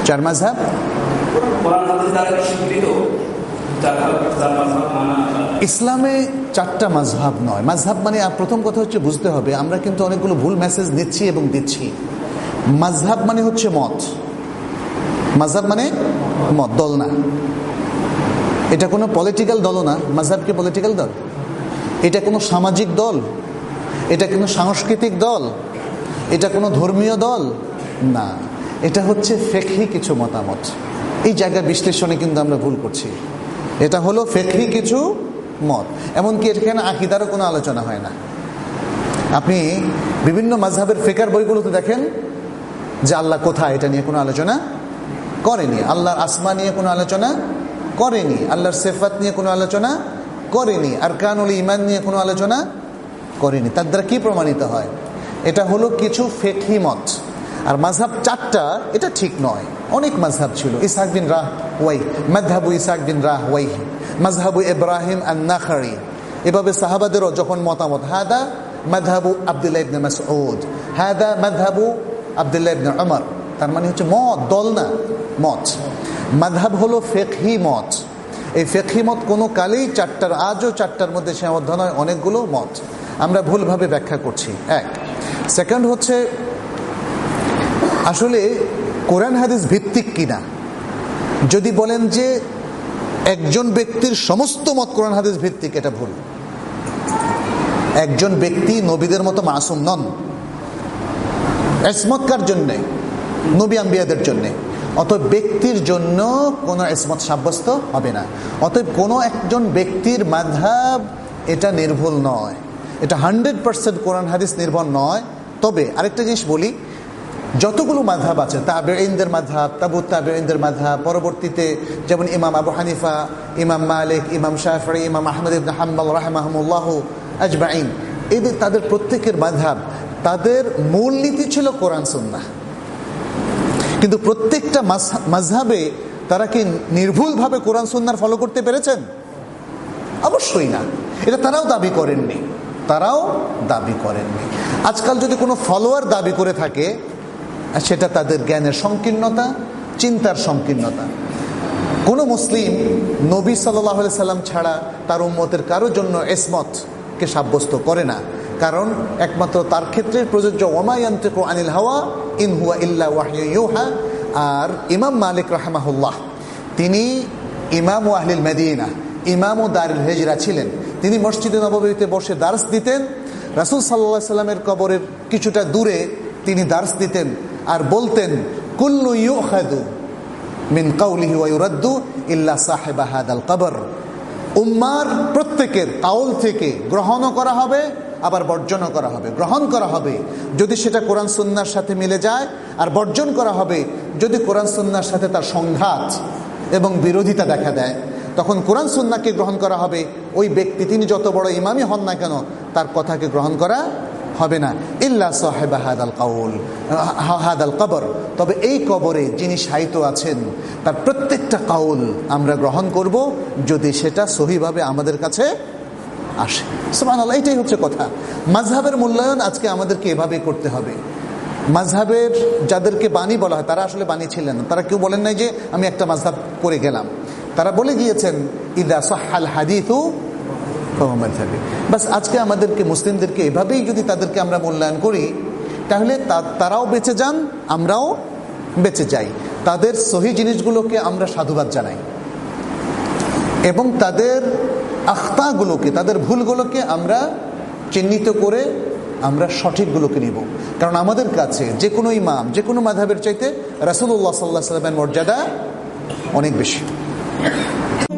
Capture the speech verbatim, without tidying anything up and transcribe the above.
চার মাযহাব ইসলামে চারটা মাযহাব নয়। মাযহাব মানে প্রথম কথা হচ্ছে বুঝতে হবে, আমরা কিন্তু অনেকগুলো ভুল মেসেজ নিচ্ছি এবং দিচ্ছি। মাযহাব মানে হচ্ছে মত। মাযহাব মানে মত, দল না। এটা কোনো পলিটিক্যাল দলও না। মাযহাব কি পলিটিক্যাল দল? এটা কোনো সামাজিক দল? এটা কোনো সাংস্কৃতিক দল? এটা কোনো ধর্মীয় দল না। এটা হচ্ছে ফিকহি কিছু মতামত। এই জায়গা বিশ্লেষণে কিন্তু আমরা ভুল করছি। এটা হলো ফিকহি কিছু মত। এমনকি এখানে আকীদারও কোনো আলোচনা হয় না। আপনি বিভিন্ন মাযহাবের ফিকহের বইগুলোতে দেখেন যে আল্লাহ কোথায়, এটা নিয়ে কোনো আলোচনা করেনি। আল্লাহর আসমা নিয়ে কোনো আলোচনা করেনি। আল্লাহর সিফাত নিয়ে কোনো আলোচনা করেনি। আরকানুল ঈমান নিয়ে কোনো আলোচনা করেনি। তার দ্বারা কি প্রমাণিত হয়? এটা হলো কিছু ফিকহি মত। আর মাযহাব চারটা, এটা ঠিক নয়। অনেক মাযহাব ছিল। ইসহাক বিন রাহওয়াই, মাযহাবু ইসহাক বিন রাহওয়াই, মাযহাবু ইব্রাহিম আন-নাখাঈ। এভাবে সাহাবাদেরও যখন মতামত, হাদা মাযহাবু আব্দুল্লাহ ইবনে মাসউদ, হাদা মাযহাবু আব্দুল্লাহ ইবনে উমর। তার মানে হচ্ছে মত, দল না, মত। মাযহাব হলো ফিকহি মত। এই ফিকহি মত কোনো কালেই চারটার, আজও চারটার মধ্যে সীমাবদ্ধ নয়, অনেকগুলো মত। আমরা ভুলভাবে ব্যাখ্যা করছি, এক। সেকেন্ড হচ্ছে আসলে কোরআন হাদিস ভিত্তিক কিনা। যদি বলেন যে একজন ব্যক্তির সমস্ত মত কোরআন হাদিস ভিত্তিক, এটা ভুল। একজন ব্যক্তি নবীদের মতো মাসুম নন। ইসমত কার জন্যে? নবী আম্বিয়াদের জন্যে। অতএব ব্যক্তির জন্য কোনো ইসমত সাব্যস্ত হবে না। অতএব কোনো একজন ব্যক্তির মাযহাব এটা নির্ভুল নয়, এটা হান্ড্রেড পার্সেন্ট কোরআন হাদিস নির্ভর নয়। তবে আরেকটা জিনিস বলি, যতগুলো মাযহাব আছে, তাবেঈনদের মাযহাব, তাবুত তাবেঈনদের মাযহাব, পরবর্তীতে যেমন ইমাম আবু হানিফা, ইমাম মালিক, ইমাম শাফিঈ, ইমাম আহমদ ইবনে হাম্বল রাহিমাহুমুল্লাহ আজমাইন, এদের তাদের প্রত্যেকের মাযহাব, তাদের মূলনীতি ছিল কোরআন সুন্নাহ। কিন্তু প্রত্যেকটা মাযহাবে তারা কি নির্ভুলভাবে কোরআন সুন্নাহর ফলো করতে পেরেছেন? অবশ্যই না। এটা তারাও দাবি করেননি, তারাও দাবি করেননি। আজকাল যদি কোনো ফলোয়ার দাবি করে থাকে, সেটা তাদের জ্ঞানের সংকীর্ণতা, চিন্তার সংকীর্ণতা। কোনো মুসলিম নবী সাল্লাল্লাহু আলাইহি সাল্লাম ছাড়া তার উম্মতের কারোর জন্য ইসমতকে সাব্যস্ত করে না, কারণ একমাত্র তার ক্ষেত্রে প্রযোজ্য ওমা ইয়ানতিকু আনিল হাওয়া ইন হুয়া ইল্লা ওয়াহয়ু ইউহা। আর ইমাম মালিক রাহিমাহুল্লাহ, তিনি ইমাম আহলিল মদিনা, ইমাম ও দারুল হিজরা ছিলেন। তিনি মসজিদে নববীতে বসে দার্স দিতেন। রাসূল সাল্লাল্লাহু আলাইহি সাল্লামের কবরের কিছুটা দূরে তিনি দার্স দিতেন আর বলতেন, কুল্লু ইউখাযু মিন কাউলিহি ওয়া ইউরাদ্দু ইল্লা সাহিবা হাদাল কবর। উম্মার প্রত্যেকের কাউল থেকে গ্রহণও করা হবে, আবার বর্জনও করা হবে। গ্রহণ করা হবে যদি সেটা কোরআন সুন্নাহর সাথে মিলে যায়, আর বর্জন করা হবে যদি কোরআন সুন্নাহর সাথে তার সংঘাত এবং বিরোধিতা দেখা দেয়। তখন কোরআন সুন্নাহকে গ্রহণ করা হবে। ওই ব্যক্তি তিনি যত বড় ইমামই হন না কেন, তার কথাকে গ্রহণ করা হবে না, ইল্লা সাহিবা হাদাল কাউল হাদাল কবর। তবে এই কবরে যিনি শায়িত আছেন, তার প্রত্যেকটা কাউল আমরা গ্রহণ করব যদি সেটা সহিভাবে আমাদের কাছে আসে। সুবহানাল্লাহ, এটাই হচ্ছে কথা। মাযহাবের মূল্যায়ন আজকে আমাদেরকে এভাবে করতে হবে। মাযহাবের যাদেরকে বাণী বলা হয়, তারা আসলে বাণী ছিলেন না। তারা কেউ বলেন নাই যে আমি একটা মাযহাব করে গেলাম। তারা বলে গিয়েছেন ইদা সাহহাল হাদিসু ফাহুয়া মাযহাবি। বাস আজকে আমাদেরকে, মুসলিমদেরকে এভাবেই যদি তাদেরকে আমরা মূল্যায়ন করি, তাহলে তারাও বেঁচে যান, আমরাও বেঁচে যাই। তাদের সহি জিনিসগুলোকে আমরা সাধুবাদ জানাই এবং তাদের আখতাগুলোকে, তাদের ভুলগুলোকে আমরা চিহ্নিত করে আমরা সঠিকগুলোকে নিব। কারণ আমাদের কাছে যে কোনো ইমাম, যে কোনো মাযহাবের চাইতে রাসূলুল্লাহ সাল্লাল্লাহু আলাইহি ওয়াসাল্লামের মর্যাদা অনেক বেশি।